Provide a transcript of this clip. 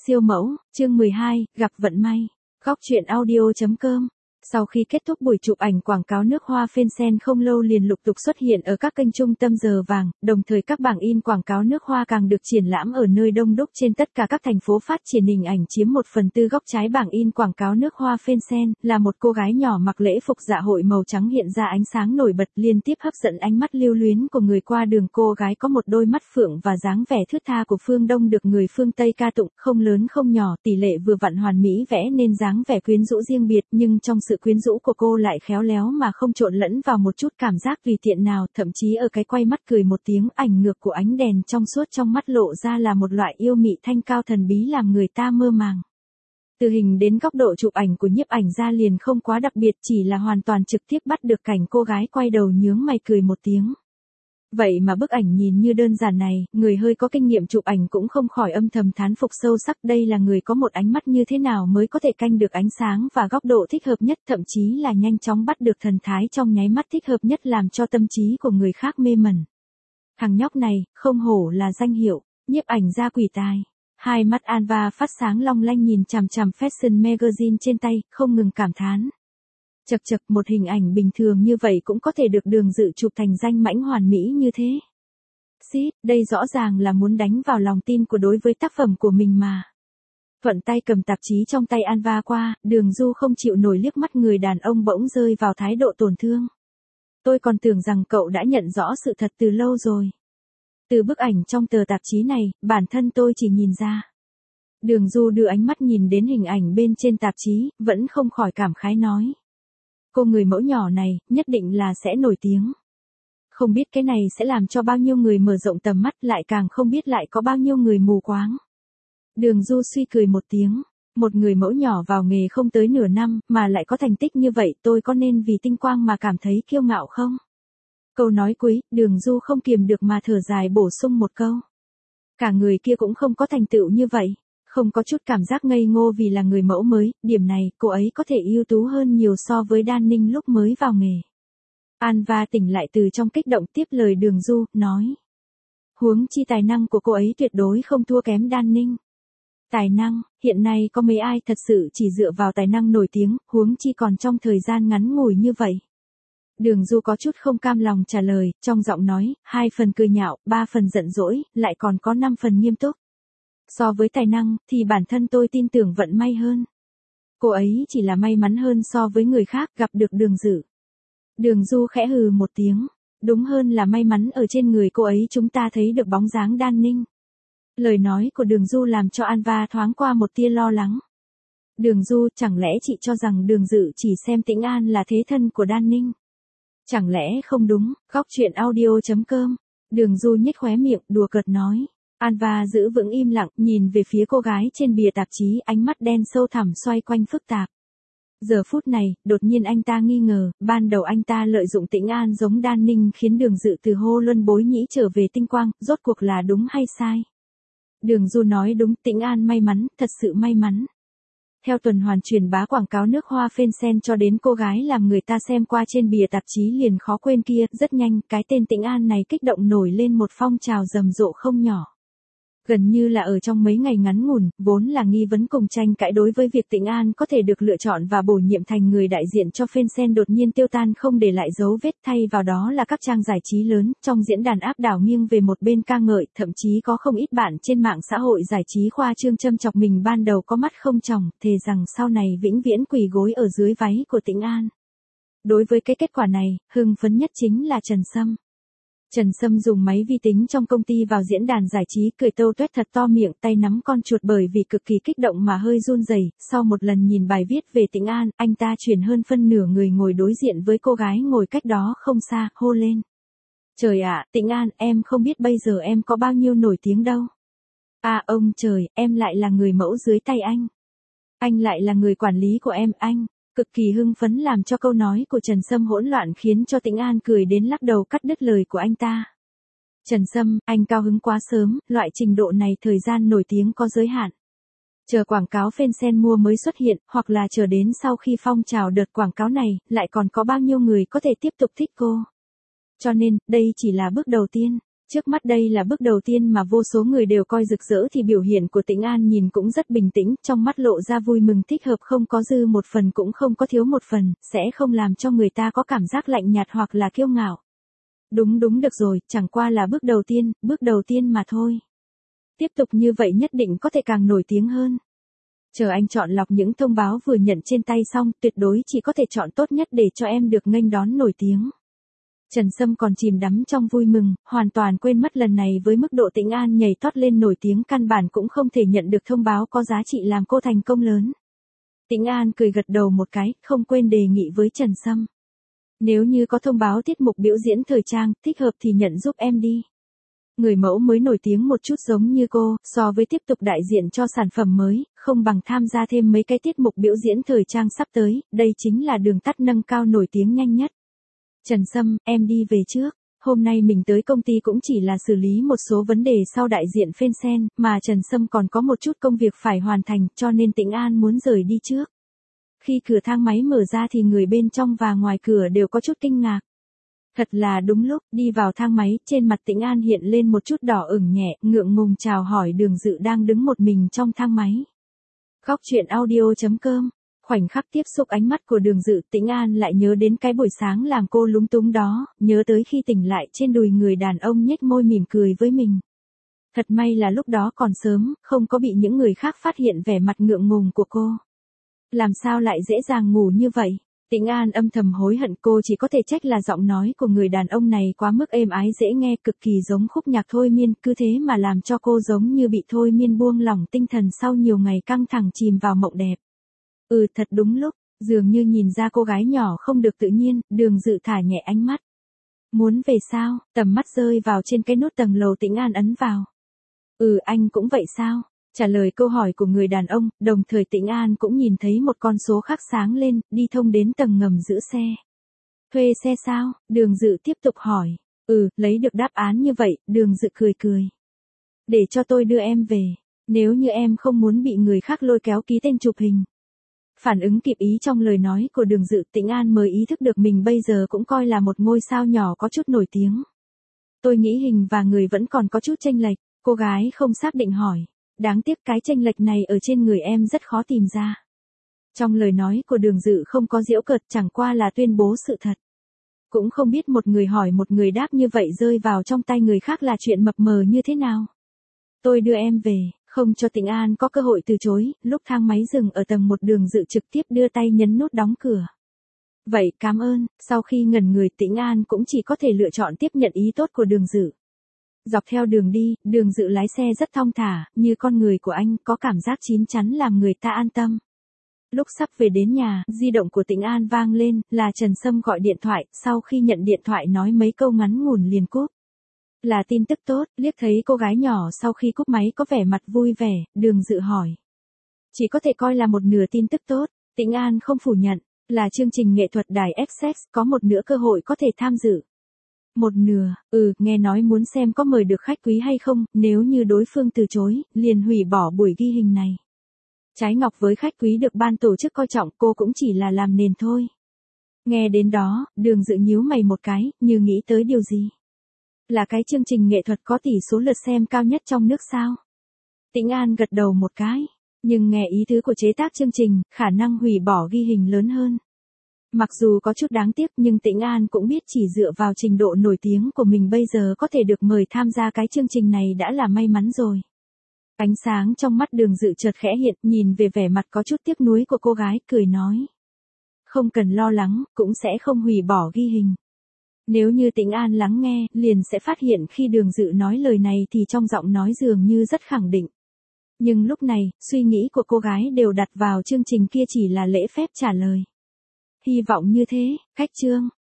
Siêu mẫu, chương 12, gặp vận may. Góc truyện audio.com. Sau khi kết thúc buổi chụp ảnh quảng cáo nước hoa phên sen không lâu liền lục tục xuất hiện ở các kênh trung tâm giờ vàng, đồng thời các bảng in quảng cáo nước hoa càng được triển lãm ở nơi đông đúc trên tất cả các thành phố. Phát triển hình ảnh chiếm 1/4 góc trái bảng in quảng cáo nước hoa phên sen, là một cô gái nhỏ mặc lễ phục dạ hội màu trắng hiện ra ánh sáng nổi bật liên tiếp hấp dẫn ánh mắt lưu luyến của người qua đường. Cô gái có một đôi mắt phượng và dáng vẻ thướt tha của phương Đông được người phương Tây ca tụng, không lớn không nhỏ, tỷ lệ vừa vặn hoàn mỹ vẽ nên dáng vẻ quyến rũ riêng biệt, nhưng trong sự quyến rũ của cô lại khéo léo mà không trộn lẫn vào một chút cảm giác tùy tiện nào, thậm chí ở cái quay mắt cười một tiếng, ảnh ngược của ánh đèn trong suốt trong mắt lộ ra là một loại yêu mị thanh cao thần bí làm người ta mơ màng. Từ hình đến góc độ chụp ảnh của nhiếp ảnh gia liền không quá đặc biệt, chỉ là hoàn toàn trực tiếp bắt được cảnh cô gái quay đầu nhướng mày cười một tiếng. Vậy mà bức ảnh nhìn như đơn giản này, người hơi có kinh nghiệm chụp ảnh cũng không khỏi âm thầm thán phục sâu sắc. Đây là người có một ánh mắt như thế nào mới có thể canh được ánh sáng và góc độ thích hợp nhất, thậm chí là nhanh chóng bắt được thần thái trong nháy mắt thích hợp nhất làm cho tâm trí của người khác mê mẩn. Thằng nhóc này, không hổ là danh hiệu, nhiếp ảnh gia quỷ tài. Hai mắt Anva phát sáng long lanh nhìn chằm chằm Fashion Magazine trên tay, không ngừng cảm thán. Chật chật, một hình ảnh bình thường như vậy cũng có thể được Đường Dự chụp thành danh mãnh hoàn mỹ như thế. Xít, đây rõ ràng là muốn đánh vào lòng tin của đối với tác phẩm của mình mà. Thuận tay cầm tạp chí trong tay Anva qua, Đường Du không chịu nổi liếc mắt người đàn ông bỗng rơi vào thái độ tổn thương. Tôi còn tưởng rằng cậu đã nhận rõ sự thật từ lâu rồi. Từ bức ảnh trong tờ tạp chí này, bản thân tôi chỉ nhìn ra. Đường Du đưa ánh mắt nhìn đến hình ảnh bên trên tạp chí, vẫn không khỏi cảm khái nói. Cô người mẫu nhỏ này, nhất định là sẽ nổi tiếng. Không biết cái này sẽ làm cho bao nhiêu người mở rộng tầm mắt, lại càng không biết lại có bao nhiêu người mù quáng. Đường Du suy cười một tiếng. Một người mẫu nhỏ vào nghề không tới nửa năm, mà lại có thành tích như vậy, tôi có nên vì tinh quang mà cảm thấy kiêu ngạo không? Câu nói cuối, Đường Du không kiềm được mà thở dài bổ sung một câu. Cả người kia cũng không có thành tựu như vậy. Không có chút cảm giác ngây ngô vì là người mẫu mới, điểm này, cô ấy có thể ưu tú hơn nhiều so với Đan Ninh lúc mới vào nghề. Anva tỉnh lại từ trong kích động tiếp lời Đường Du, nói. Huống chi tài năng của cô ấy tuyệt đối không thua kém Đan Ninh. Tài năng, hiện nay có mấy ai thật sự chỉ dựa vào tài năng nổi tiếng, huống chi còn trong thời gian ngắn ngủi như vậy. Đường Du có chút không cam lòng trả lời, trong giọng nói, 2 phần cười nhạo, 3 phần giận dỗi, lại còn có 5 phần nghiêm túc. So với tài năng, thì bản thân tôi tin tưởng vận may hơn. Cô ấy chỉ là may mắn hơn so với người khác gặp được Đường Dự. Đường Du khẽ hừ một tiếng. Đúng hơn là may mắn ở trên người cô ấy chúng ta thấy được bóng dáng Đan Ninh. Lời nói của Đường Du làm cho Anva thoáng qua một tia lo lắng. Đường Du, chẳng lẽ chị cho rằng Đường Dự chỉ xem Tĩnh An là thế thân của Đan Ninh? Chẳng lẽ không đúng, góc truyện audio.com. Đường Du nhếch khóe miệng, đùa cợt nói. Anva giữ vững im lặng, nhìn về phía cô gái trên bìa tạp chí, ánh mắt đen sâu thẳm xoay quanh phức tạp. Giờ phút này, đột nhiên anh ta nghi ngờ, ban đầu anh ta lợi dụng Tĩnh An giống Đan Ninh khiến Đường Dự từ hô luân bối nhĩ trở về tinh quang, rốt cuộc là đúng hay sai? Đường Du nói đúng, Tĩnh An may mắn, thật sự may mắn. Theo tuần hoàn truyền bá quảng cáo nước hoa phên sen cho đến cô gái làm người ta xem qua trên bìa tạp chí liền khó quên kia, rất nhanh, cái tên Tĩnh An này kích động nổi lên một phong trào rầm rộ không nhỏ. Gần như là ở trong mấy ngày ngắn ngủn, vốn là nghi vấn cùng tranh cãi đối với việc Tĩnh An có thể được lựa chọn và bổ nhiệm thành người đại diện cho phên sen đột nhiên tiêu tan không để lại dấu vết, thay vào đó là các trang giải trí lớn, trong diễn đàn áp đảo nghiêng về một bên ca ngợi, thậm chí có không ít bạn trên mạng xã hội giải trí khoa trương châm chọc mình ban đầu có mắt không tròng, thề rằng sau này vĩnh viễn quỳ gối ở dưới váy của Tĩnh An. Đối với cái kết quả này, hưng phấn nhất chính là Trần Sâm. Trần Sâm dùng máy vi tính trong công ty vào diễn đàn giải trí cười tâu tuét thật to miệng, tay nắm con chuột bởi vì cực kỳ kích động mà hơi run rẩy. Sau một lần nhìn bài viết về Tĩnh An, anh ta chuyển hơn phân nửa người ngồi đối diện với cô gái ngồi cách đó không xa, hô lên. Trời ạ, Tĩnh An, em không biết bây giờ em có bao nhiêu nổi tiếng đâu. À ông trời, em lại là người mẫu dưới tay anh. Anh lại là người quản lý của em, anh. Cực kỳ hưng phấn làm cho câu nói của Trần Sâm hỗn loạn khiến cho Tĩnh An cười đến lắc đầu cắt đứt lời của anh ta. Trần Sâm, anh cao hứng quá sớm, loại trình độ này thời gian nổi tiếng có giới hạn. Chờ quảng cáo phên sen mua mới xuất hiện, hoặc là chờ đến sau khi phong trào đợt quảng cáo này, lại còn có bao nhiêu người có thể tiếp tục thích cô. Cho nên, đây chỉ là bước đầu tiên. Trước mắt đây là bước đầu tiên mà vô số người đều coi rực rỡ thì biểu hiện của Tĩnh An nhìn cũng rất bình tĩnh, trong mắt lộ ra vui mừng thích hợp không có dư một phần cũng không có thiếu một phần, sẽ không làm cho người ta có cảm giác lạnh nhạt hoặc là kiêu ngạo. Đúng được rồi, chẳng qua là bước đầu tiên mà thôi. Tiếp tục như vậy nhất định có thể càng nổi tiếng hơn. Chờ anh chọn lọc những thông báo vừa nhận trên tay xong, tuyệt đối chỉ có thể chọn tốt nhất để cho em được nghênh đón nổi tiếng. Trần Sâm còn chìm đắm trong vui mừng, hoàn toàn quên mất lần này với mức độ Tĩnh An nhảy tót lên nổi tiếng căn bản cũng không thể nhận được thông báo có giá trị làm cô thành công lớn. Tĩnh An cười gật đầu một cái, không quên đề nghị với Trần Sâm. Nếu như có thông báo tiết mục biểu diễn thời trang, thích hợp thì nhận giúp em đi. Người mẫu mới nổi tiếng một chút giống như cô, so với tiếp tục đại diện cho sản phẩm mới, không bằng tham gia thêm mấy cái tiết mục biểu diễn thời trang sắp tới, đây chính là đường tắt nâng cao nổi tiếng nhanh nhất. Trần Sâm, em đi về trước. Hôm nay mình tới công ty cũng chỉ là xử lý một số vấn đề sau đại diện Fansen, mà Trần Sâm còn có một chút công việc phải hoàn thành, cho nên Tĩnh An muốn rời đi trước. Khi cửa thang máy mở ra thì người bên trong và ngoài cửa đều có chút kinh ngạc. Thật là đúng lúc, đi vào thang máy, trên mặt Tĩnh An hiện lên một chút đỏ ửng nhẹ, ngượng ngùng chào hỏi Đường Dự đang đứng một mình trong thang máy. Góc truyện audio.com. Khoảnh khắc tiếp xúc ánh mắt của Đường Dự, Tĩnh An lại nhớ đến cái buổi sáng làm cô lúng túng đó, nhớ tới khi tỉnh lại trên đùi người đàn ông nhếch môi mỉm cười với mình. Thật may là lúc đó còn sớm, không có bị những người khác phát hiện vẻ mặt ngượng ngùng của cô. Làm sao lại dễ dàng ngủ như vậy? Tĩnh An âm thầm hối hận, cô chỉ có thể trách là giọng nói của người đàn ông này quá mức êm ái dễ nghe, cực kỳ giống khúc nhạc thôi miên, cứ thế mà làm cho cô giống như bị thôi miên buông lỏng tinh thần sau nhiều ngày căng thẳng chìm vào mộng đẹp. Thật đúng lúc, dường như nhìn ra cô gái nhỏ không được tự nhiên, Đường Dự thả nhẹ ánh mắt. Muốn về sao? Tầm mắt rơi vào trên cái nút tầng lầu, Tĩnh An ấn vào. Anh cũng vậy sao? Trả lời câu hỏi của người đàn ông, đồng thời Tĩnh An cũng nhìn thấy một con số khác sáng lên, đi thông đến tầng ngầm giữ xe. Thuê xe sao? Đường Dự tiếp tục hỏi. Lấy được đáp án như vậy, Đường Dự cười. Để cho tôi đưa em về, nếu như em không muốn bị người khác lôi kéo ký tên chụp hình. Phản ứng kịp ý trong lời nói của Đường Dự, Tĩnh An mới ý thức được mình bây giờ cũng coi là một ngôi sao nhỏ có chút nổi tiếng. Tôi nghĩ hình và người vẫn còn có chút chênh lệch, cô gái không xác định hỏi. Đáng tiếc cái chênh lệch này ở trên người em rất khó tìm ra. Trong lời nói của Đường Dự không có giễu cợt, chẳng qua là tuyên bố sự thật. Cũng không biết một người hỏi một người đáp như vậy rơi vào trong tay người khác là chuyện mập mờ như thế nào. Tôi đưa em về, không cho Tĩnh An có cơ hội từ chối, lúc thang máy dừng ở tầng 1 Đường Dự trực tiếp đưa tay nhấn nút đóng cửa. Vậy cảm ơn, sau khi ngẩn người Tĩnh An cũng chỉ có thể lựa chọn tiếp nhận ý tốt của Đường Dự. Dọc theo đường đi, Đường Dự lái xe rất thong thả, như con người của anh, có cảm giác chín chắn làm người ta an tâm. Lúc sắp về đến nhà, di động của Tĩnh An vang lên, là Trần Sâm gọi điện thoại, sau khi nhận điện thoại nói mấy câu ngắn ngủn liền cúp. Là tin tức tốt, liếc thấy cô gái nhỏ sau khi cúp máy có vẻ mặt vui vẻ, Đường Dự hỏi. Chỉ có thể coi là một nửa tin tức tốt, Tĩnh An không phủ nhận, là chương trình nghệ thuật đài Essex, có một nửa cơ hội có thể tham dự. Một nửa, nghe nói muốn xem có mời được khách quý hay không, nếu như đối phương từ chối, liền hủy bỏ buổi ghi hình này. Trái ngọc với khách quý được ban tổ chức coi trọng, cô cũng chỉ là làm nền thôi. Nghe đến đó, Đường Dự nhíu mày một cái, như nghĩ tới điều gì. Là cái chương trình nghệ thuật có tỷ số lượt xem cao nhất trong nước sao? Tĩnh An gật đầu một cái, nhưng nghe ý tứ của chế tác chương trình, khả năng hủy bỏ ghi hình lớn hơn. Mặc dù có chút đáng tiếc nhưng Tĩnh An cũng biết chỉ dựa vào trình độ nổi tiếng của mình bây giờ có thể được mời tham gia cái chương trình này đã là may mắn rồi. Ánh sáng trong mắt Đường Dự chợt khẽ hiện, nhìn về vẻ mặt có chút tiếc nuối của cô gái, cười nói. Không cần lo lắng, cũng sẽ không hủy bỏ ghi hình. Nếu như Tĩnh An lắng nghe, liền sẽ phát hiện khi Đường Dự nói lời này thì trong giọng nói dường như rất khẳng định. Nhưng lúc này, suy nghĩ của cô gái đều đặt vào chương trình kia chỉ là lễ phép trả lời. Hy vọng như thế, cách chương.